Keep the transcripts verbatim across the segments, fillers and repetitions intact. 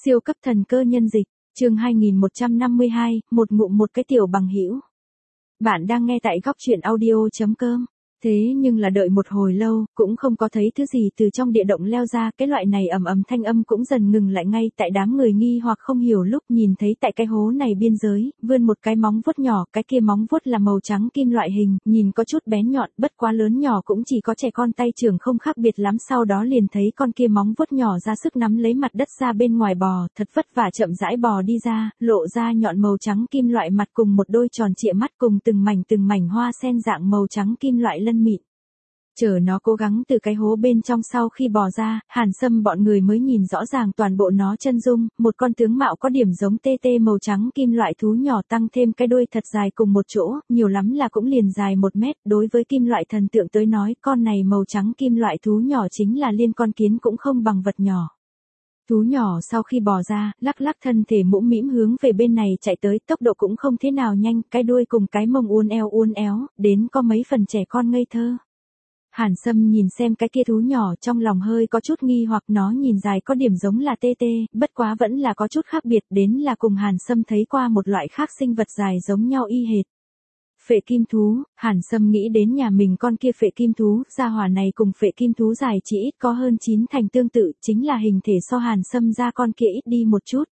Siêu cấp thần cơ nhân dịch, chương hai nghìn một trăm năm mươi hai, một ngụm một cái tiểu bằng hữu. Bạn đang nghe tại góc truyện audio chấm com. Thế nhưng là đợi một hồi lâu, cũng không có thấy thứ gì từ trong địa động leo ra, cái loại này ầm ầm thanh âm cũng dần ngừng lại ngay tại đám người nghi hoặc không hiểu lúc nhìn thấy tại cái hố này biên giới, vươn một cái móng vuốt nhỏ, cái kia móng vuốt là màu trắng kim loại hình, nhìn có chút bén nhọn, bất quá lớn nhỏ cũng chỉ có trẻ con tay trưởng không khác biệt lắm, sau đó liền thấy con kia móng vuốt nhỏ ra sức nắm lấy mặt đất ra bên ngoài bò, thật vất vả chậm rãi bò đi ra, lộ ra nhọn màu trắng kim loại mặt cùng một đôi tròn trịa mắt cùng từng mảnh từng mảnh hoa sen dạng màu trắng kim loại lân mịn. Chờ nó cố gắng từ cái hố bên trong sau khi bò ra, Hàn Sâm bọn người mới nhìn rõ ràng toàn bộ nó chân dung, một con tướng mạo có điểm giống tê tê màu trắng kim loại thú nhỏ tăng thêm cái đuôi thật dài cùng một chỗ, nhiều lắm là cũng liền dài một mét, đối với kim loại thần tượng tới nói, con này màu trắng kim loại thú nhỏ chính là liên con kiến cũng không bằng vật nhỏ. Thú nhỏ sau khi bò ra, lắc lắc thân thể mũm mĩm hướng về bên này chạy tới, tốc độ cũng không thế nào nhanh, cái đuôi cùng cái mông uốn éo uốn éo, đến có mấy phần trẻ con ngây thơ. Hàn Sâm nhìn xem cái kia thú nhỏ trong lòng hơi có chút nghi hoặc nó nhìn dài có điểm giống là tê tê, bất quá vẫn là có chút khác biệt đến là cùng Hàn Sâm thấy qua một loại khác sinh vật dài giống nhau y hệt. Phệ kim thú, Hàn Sâm nghĩ đến nhà mình con kia phệ kim thú, gia hỏa này cùng phệ kim thú dài chỉ ít có hơn chín thành tương tự, chính là hình thể so Hàn Sâm ra con kia ít đi một chút.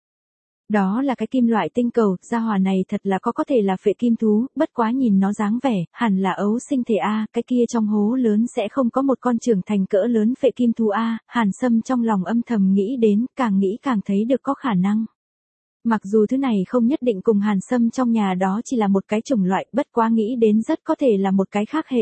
Đó là cái kim loại tinh cầu, gia hỏa này thật là có có thể là phệ kim thú, bất quá nhìn nó dáng vẻ, hẳn là ấu sinh thể A, cái kia trong hố lớn sẽ không có một con trưởng thành cỡ lớn phệ kim thú A, Hàn Sâm trong lòng âm thầm nghĩ đến, càng nghĩ càng thấy được có khả năng. Mặc dù thứ này không nhất định cùng Hàn Sâm trong nhà đó chỉ là một cái chủng loại, bất quá nghĩ đến rất có thể là một cái khác hệ.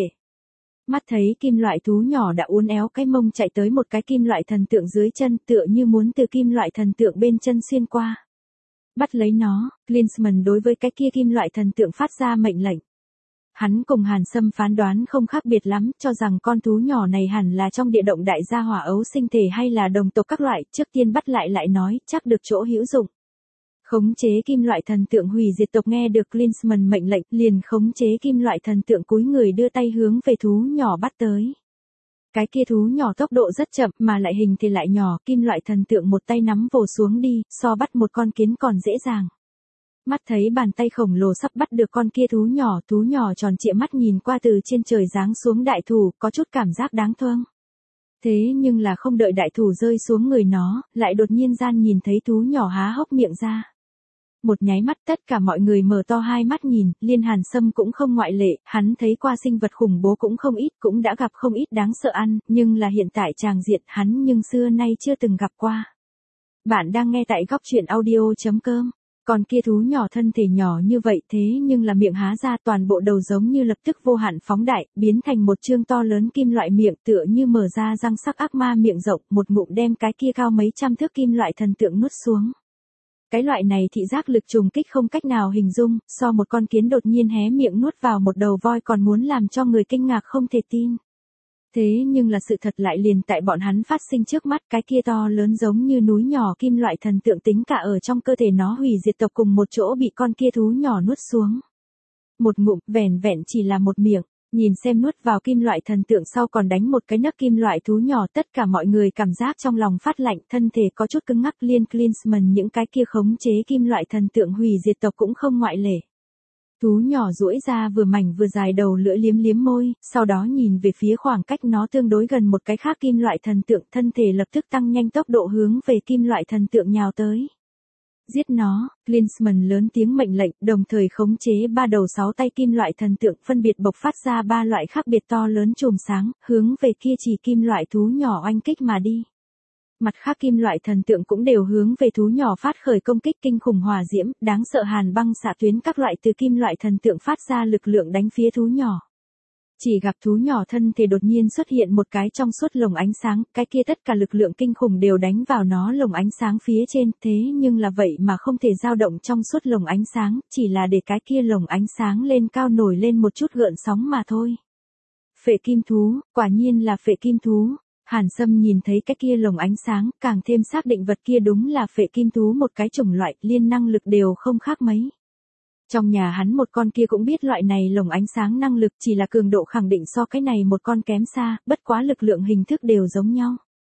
Mắt thấy kim loại thú nhỏ đã uốn éo cái mông chạy tới một cái kim loại thần tượng dưới chân, tựa như muốn từ kim loại thần tượng bên chân xuyên qua. Bắt lấy nó, Klinsmann đối với cái kia kim loại thần tượng phát ra mệnh lệnh. Hắn cùng Hàn Sâm phán đoán không khác biệt lắm, cho rằng con thú nhỏ này hẳn là trong địa động đại gia hỏa ấu sinh thể hay là đồng tộc các loại, trước tiên bắt lại lại nói, chắc được chỗ hữu dụng. Khống chế kim loại thần tượng hủy diệt tộc nghe được Klinsmann mệnh lệnh, liền khống chế kim loại thần tượng cúi người đưa tay hướng về thú nhỏ bắt tới. Cái kia thú nhỏ tốc độ rất chậm mà lại hình thì lại nhỏ, kim loại thần tượng một tay nắm vồ xuống đi, so bắt một con kiến còn dễ dàng. Mắt thấy bàn tay khổng lồ sắp bắt được con kia thú nhỏ, thú nhỏ tròn trịa mắt nhìn qua từ trên trời giáng xuống đại thủ, có chút cảm giác đáng thương. Thế nhưng là không đợi đại thủ rơi xuống người nó, lại đột nhiên gian nhìn thấy thú nhỏ há hốc miệng ra. Một nháy mắt tất cả mọi người mở to hai mắt nhìn, liên Hàn Sâm cũng không ngoại lệ, hắn thấy qua sinh vật khủng bố cũng không ít, cũng đã gặp không ít đáng sợ ăn, nhưng là hiện tại tràng diện hắn nhưng xưa nay chưa từng gặp qua. Bạn đang nghe tại góc truyện audio chấm com. Còn kia thú nhỏ thân thể nhỏ như vậy thế nhưng là miệng há ra toàn bộ đầu giống như lập tức vô hạn phóng đại, biến thành một chương to lớn kim loại miệng tựa như mở ra răng sắc ác ma miệng rộng, một ngụm đem cái kia cao mấy trăm thước kim loại thần tượng nuốt xuống. Cái loại này thị giác lực trùng kích không cách nào hình dung, so một con kiến đột nhiên hé miệng nuốt vào một đầu voi còn muốn làm cho người kinh ngạc không thể tin. Thế nhưng là sự thật lại liền tại bọn hắn phát sinh trước mắt, cái kia to lớn giống như núi nhỏ kim loại thần tượng tính cả ở trong cơ thể nó hủy diệt tộc cùng một chỗ bị con kia thú nhỏ nuốt xuống. Một ngụm, vẻn vẹn chỉ là một miệng. Nhìn xem nuốt vào kim loại thần tượng sau còn đánh một cái nấc kim loại thú nhỏ, tất cả mọi người cảm giác trong lòng phát lạnh, thân thể có chút cứng ngắc, liên Klinsmann những cái kia khống chế kim loại thần tượng hủy diệt tộc cũng không ngoại lệ. Thú nhỏ duỗi ra vừa mảnh vừa dài đầu lưỡi liếm liếm môi, sau đó nhìn về phía khoảng cách nó tương đối gần một cái khác kim loại thần tượng, thân thể lập tức tăng nhanh tốc độ hướng về kim loại thần tượng nhào tới. Giết nó, Klinsmann lớn tiếng mệnh lệnh, đồng thời khống chế ba đầu sáu tay kim loại thần tượng phân biệt bộc phát ra ba loại khác biệt to lớn chùm sáng, hướng về kia chỉ kim loại thú nhỏ oanh kích mà đi. Mặt khác kim loại thần tượng cũng đều hướng về thú nhỏ phát khởi công kích kinh khủng hỏa diễm, đáng sợ hàn băng xạ tuyến các loại từ kim loại thần tượng phát ra lực lượng đánh phía thú nhỏ. Chỉ gặp thú nhỏ thân thể đột nhiên xuất hiện một cái trong suốt lồng ánh sáng, cái kia tất cả lực lượng kinh khủng đều đánh vào nó lồng ánh sáng phía trên, thế nhưng là vậy mà không thể dao động trong suốt lồng ánh sáng, chỉ là để cái kia lồng ánh sáng lên cao nổi lên một chút gợn sóng mà thôi. Phệ kim thú, quả nhiên là phệ kim thú. Hàn Sâm nhìn thấy cái kia lồng ánh sáng, càng thêm xác định vật kia đúng là phệ kim thú một cái chủng loại, liên năng lực đều không khác mấy. Trong nhà hắn một con kia cũng biết loại này lồng ánh sáng năng lực chỉ là cường độ khẳng định so cái này một con kém xa, bất quá lực lượng hình thức đều giống nhau.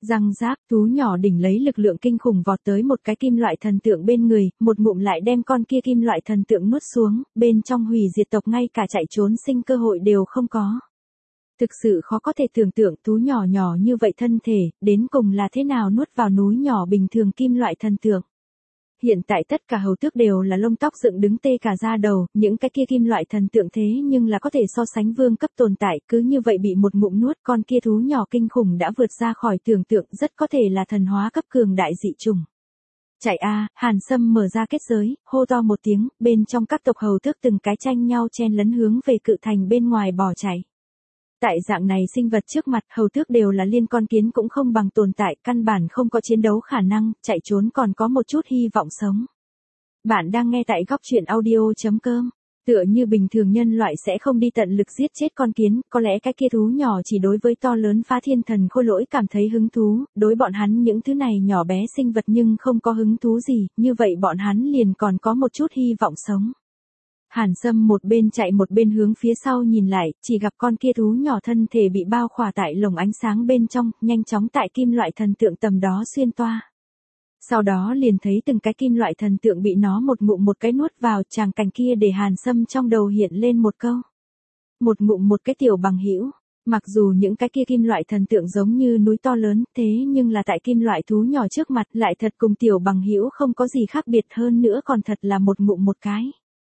Răng rác, thú nhỏ đỉnh lấy lực lượng kinh khủng vọt tới một cái kim loại thần tượng bên người, một ngụm lại đem con kia kim loại thần tượng nuốt xuống, bên trong hủy diệt tộc ngay cả chạy trốn sinh cơ hội đều không có. Thực sự khó có thể tưởng tượng thú nhỏ nhỏ như vậy thân thể, đến cùng là thế nào nuốt vào núi nhỏ bình thường kim loại thần tượng. Hiện tại tất cả hầu tước đều là lông tóc dựng đứng tê cả da đầu, những cái kia kim loại thần tượng thế nhưng là có thể so sánh vương cấp tồn tại, cứ như vậy bị một ngụm nuốt, con kia thú nhỏ kinh khủng đã vượt ra khỏi tưởng tượng, rất có thể là thần hóa cấp cường đại dị chủng. Chạy a, Hàn Sâm mở ra kết giới, hô to một tiếng, bên trong các tộc hầu tước từng cái tranh nhau chen lấn hướng về cự thành bên ngoài bỏ chạy. Tại dạng này sinh vật trước mặt, hầu tước đều là liên con kiến cũng không bằng tồn tại, căn bản không có chiến đấu khả năng, chạy trốn còn có một chút hy vọng sống. Bạn đang nghe tại góc truyện audio chấm com. Tựa như bình thường nhân loại sẽ không đi tận lực giết chết con kiến, có lẽ cái kia thú nhỏ chỉ đối với to lớn phá thiên thần khôi lỗi cảm thấy hứng thú, đối bọn hắn những thứ này nhỏ bé sinh vật nhưng không có hứng thú gì, như vậy bọn hắn liền còn có một chút hy vọng sống. Hàn Sâm một bên chạy một bên hướng phía sau nhìn lại, chỉ gặp con kia thú nhỏ thân thể bị bao khỏa tại lồng ánh sáng bên trong, nhanh chóng tại kim loại thần tượng tầm đó xuyên toa. Sau đó liền thấy từng cái kim loại thần tượng bị nó một ngụm một cái nuốt vào, tràng cảnh kia để Hàn Sâm trong đầu hiện lên một câu. Một ngụm một cái tiểu bằng hữu. Mặc dù những cái kia kim loại thần tượng giống như núi to lớn, thế nhưng là tại kim loại thú nhỏ trước mặt lại thật cùng tiểu bằng hữu không có gì khác biệt, hơn nữa còn thật là một ngụm một cái.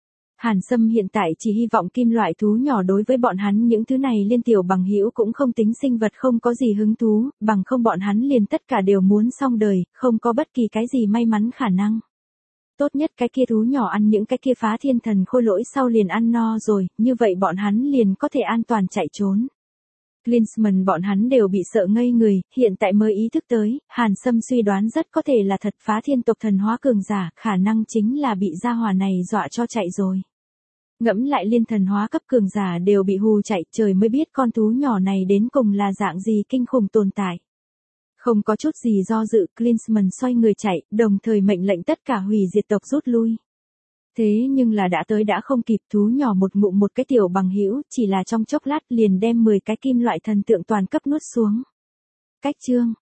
Hàn Sâm hiện tại chỉ hy vọng kim loại thú nhỏ đối với bọn hắn những thứ này liên tiểu bằng hữu cũng không tính sinh vật không có gì hứng thú, bằng không bọn hắn liền tất cả đều muốn xong đời, không có bất kỳ cái gì may mắn khả năng. Tốt nhất cái kia thú nhỏ ăn những cái kia phá thiên thần khôi lỗi sau liền ăn no rồi, như vậy bọn hắn liền có thể an toàn chạy trốn. Klinsmann bọn hắn đều bị sợ ngây người, hiện tại mới ý thức tới, Hàn Sâm suy đoán rất có thể là thật phá thiên tộc thần hóa cường giả, khả năng chính là bị gia hỏa này dọa cho chạy rồi. Ngẫm lại liên thần hóa cấp cường giả đều bị hù chạy, trời mới biết con thú nhỏ này đến cùng là dạng gì kinh khủng tồn tại. Không có chút gì do dự, Klinsmann xoay người chạy, đồng thời mệnh lệnh tất cả hủy diệt tộc rút lui. Thế nhưng là đã tới đã không kịp, thú nhỏ một ngụm một cái tiểu bằng hữu, chỉ là trong chốc lát liền đem mười cái kim loại thần tượng toàn cấp nuốt xuống. Cách chương